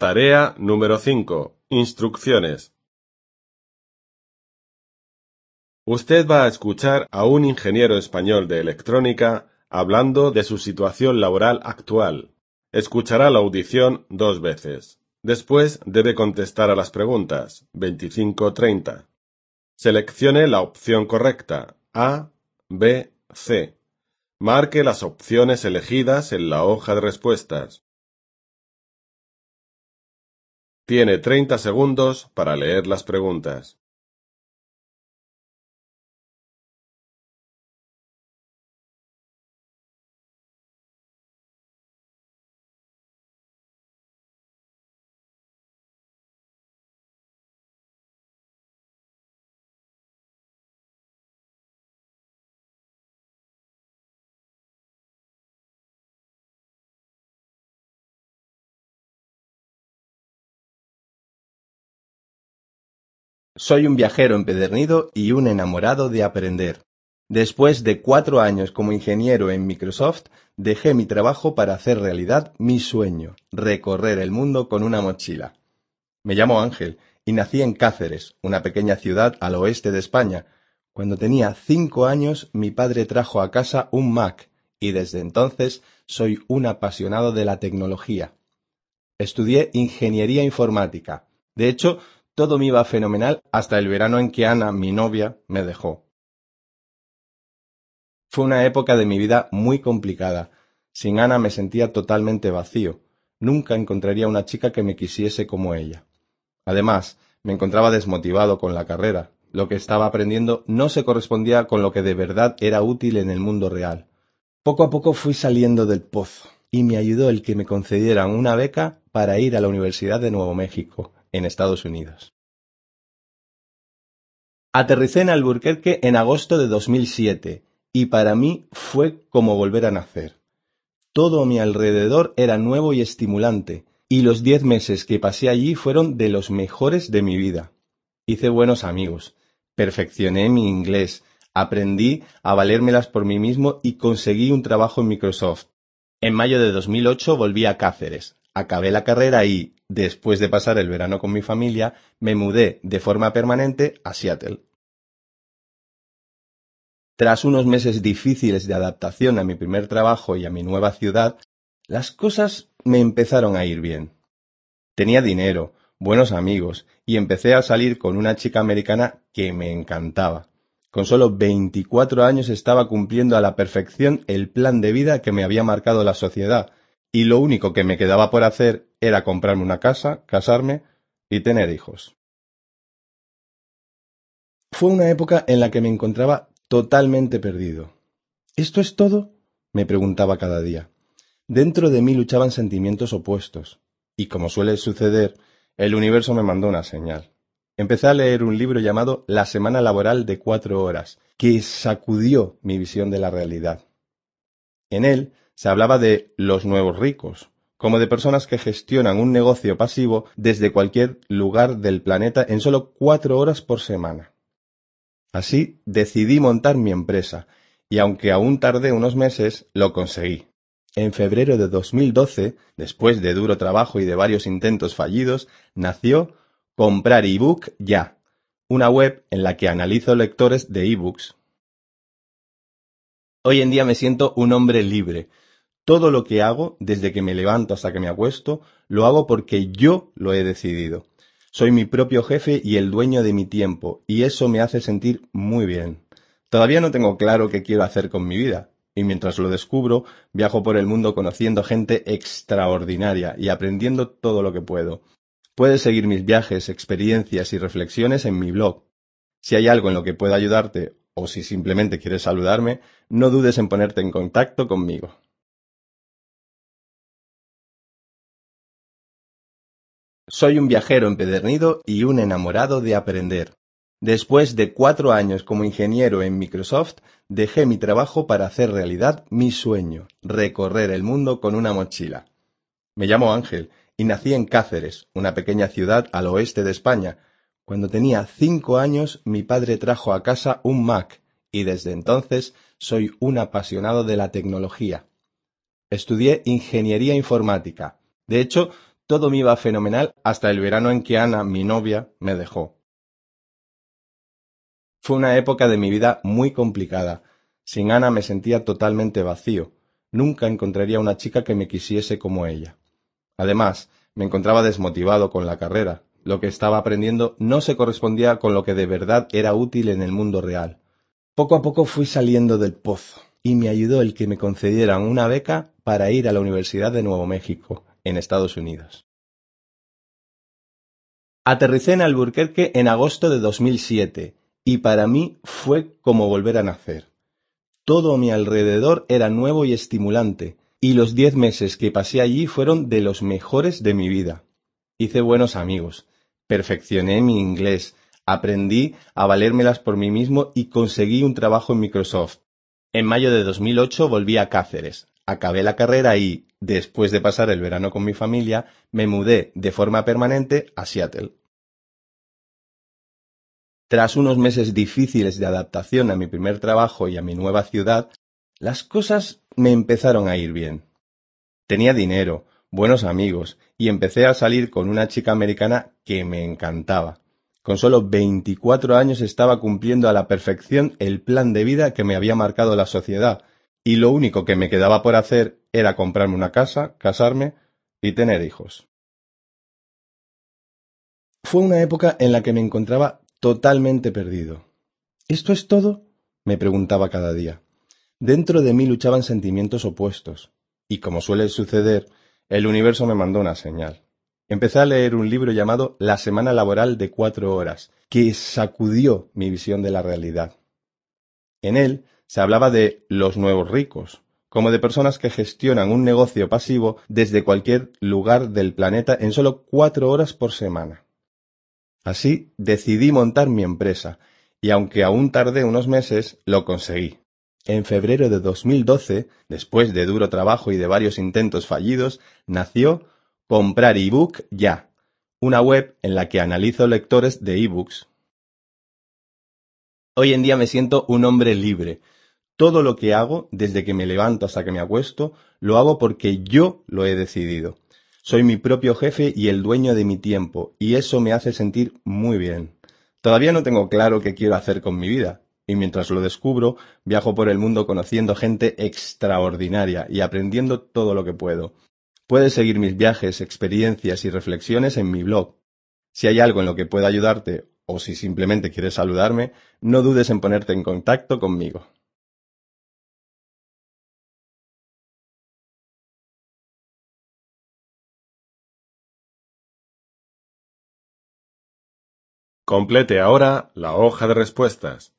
Tarea número 5. Instrucciones. Usted va a escuchar a un ingeniero español de electrónica hablando de su situación laboral actual. Escuchará la audición 2 veces. Después debe contestar a las preguntas 25-30. Seleccione la opción correcta, A, B, C. Marque las opciones elegidas en la hoja de respuestas. Tiene 30 segundos para leer las preguntas. Soy un viajero empedernido y un enamorado de aprender. Después de 4 años como ingeniero en Microsoft, dejé mi trabajo para hacer realidad mi sueño, recorrer el mundo con una mochila. Me llamo Ángel y nací en Cáceres, una pequeña ciudad al oeste de España. Cuando tenía 5 años, mi padre trajo a casa un Mac y desde entonces soy un apasionado de la tecnología. Estudié ingeniería informática. De hecho, todo me iba fenomenal hasta el verano en que Ana, mi novia, me dejó. Fue una época de mi vida muy complicada. Sin Ana me sentía totalmente vacío. Nunca encontraría una chica que me quisiese como ella. Además, me encontraba desmotivado con la carrera. Lo que estaba aprendiendo no se correspondía con lo que de verdad era útil en el mundo real. Poco a poco fui saliendo del pozo y me ayudó el que me concedieran una beca para ir a la Universidad de Nuevo México, en Estados Unidos. Aterricé en Albuquerque en agosto de 2007 y para mí fue como volver a nacer. Todo a mi alrededor era nuevo y estimulante, y los 10 meses que pasé allí fueron de los mejores de mi vida. Hice buenos amigos, perfeccioné mi inglés, aprendí a valérmelas por mí mismo y conseguí un trabajo en Microsoft. En mayo de 2008 volví a Cáceres, acabé la carrera y, después de pasar el verano con mi familia, me mudé de forma permanente a Seattle. Tras unos meses difíciles de adaptación a mi primer trabajo y a mi nueva ciudad, las cosas me empezaron a ir bien. Tenía dinero, buenos amigos y empecé a salir con una chica americana que me encantaba. Con solo 24 años estaba cumpliendo a la perfección el plan de vida que me había marcado la sociedad, y lo único que me quedaba por hacer era comprarme una casa, casarme y tener hijos. Fue una época en la que me encontraba totalmente perdido. ¿Esto es todo? Me preguntaba cada día. Dentro de mí luchaban sentimientos opuestos, y como suele suceder, el universo me mandó una señal. Empecé a leer un libro llamado La semana laboral de 4 horas, que sacudió mi visión de la realidad. En él se hablaba de los nuevos ricos, como de personas que gestionan un negocio pasivo desde cualquier lugar del planeta en solo 4 horas por semana. Así decidí montar mi empresa, y aunque aún tardé unos meses, lo conseguí. En febrero de 2012, después de duro trabajo y de varios intentos fallidos, nació Comprar ebook ya, una web en la que analizo lectores de ebooks. Hoy en día me siento un hombre libre. Todo lo que hago, desde que me levanto hasta que me acuesto, lo hago porque yo lo he decidido. Soy mi propio jefe y el dueño de mi tiempo, y eso me hace sentir muy bien. Todavía no tengo claro qué quiero hacer con mi vida, y mientras lo descubro, viajo por el mundo conociendo gente extraordinaria y aprendiendo todo lo que puedo. Puedes seguir mis viajes, experiencias y reflexiones en mi blog. Si hay algo en lo que pueda ayudarte, o si simplemente quieres saludarme, no dudes en ponerte en contacto conmigo. Soy un viajero empedernido y un enamorado de aprender. Después de 4 años como ingeniero en Microsoft, dejé mi trabajo para hacer realidad mi sueño, recorrer el mundo con una mochila. Me llamo Ángel y nací en Cáceres, una pequeña ciudad al oeste de España. Cuando tenía 5 años, mi padre trajo a casa un Mac y desde entonces soy un apasionado de la tecnología. Estudié ingeniería informática. De hecho, todo me iba fenomenal hasta el verano en que Ana, mi novia, me dejó. Fue una época de mi vida muy complicada. Sin Ana me sentía totalmente vacío. Nunca encontraría una chica que me quisiese como ella. Además, me encontraba desmotivado con la carrera. Lo que estaba aprendiendo no se correspondía con lo que de verdad era útil en el mundo real. Poco a poco fui saliendo del pozo y me ayudó el que me concedieran una beca para ir a la Universidad de Nuevo México, en Estados Unidos. Aterricé en Albuquerque en agosto de 2007 y para mí fue como volver a nacer. Todo a mi alrededor era nuevo y estimulante, y los 10 meses que pasé allí fueron de los mejores de mi vida. Hice buenos amigos, perfeccioné mi inglés, aprendí a valérmelas por mí mismo y conseguí un trabajo en Microsoft. En mayo de 2008 volví a Cáceres, acabé la carrera y, después de pasar el verano con mi familia, me mudé de forma permanente a Seattle. Tras unos meses difíciles de adaptación a mi primer trabajo y a mi nueva ciudad, las cosas me empezaron a ir bien. Tenía dinero, buenos amigos y empecé a salir con una chica americana que me encantaba. Con solo 24 años estaba cumpliendo a la perfección el plan de vida que me había marcado la sociedad, y lo único que me quedaba por hacer era comprarme una casa, casarme y tener hijos. Fue una época en la que me encontraba totalmente perdido. ¿Esto es todo? Me preguntaba cada día. Dentro de mí luchaban sentimientos opuestos, y como suele suceder, el universo me mandó una señal. Empecé a leer un libro llamado La semana laboral de 4 horas, que sacudió mi visión de la realidad. En él se hablaba de los nuevos ricos, como de personas que gestionan un negocio pasivo desde cualquier lugar del planeta en solo 4 horas por semana. Así decidí montar mi empresa, y aunque aún tardé unos meses, lo conseguí. En febrero de 2012, después de duro trabajo y de varios intentos fallidos, nació Comprar ebook ya, una web en la que analizo lectores de ebooks. Hoy en día me siento un hombre libre. Todo lo que hago, desde que me levanto hasta que me acuesto, lo hago porque yo lo he decidido. Soy mi propio jefe y el dueño de mi tiempo, y eso me hace sentir muy bien. Todavía no tengo claro qué quiero hacer con mi vida, y mientras lo descubro, viajo por el mundo conociendo gente extraordinaria y aprendiendo todo lo que puedo. Puedes seguir mis viajes, experiencias y reflexiones en mi blog. Si hay algo en lo que pueda ayudarte, o si simplemente quieres saludarme, no dudes en ponerte en contacto conmigo. Complete ahora la hoja de respuestas.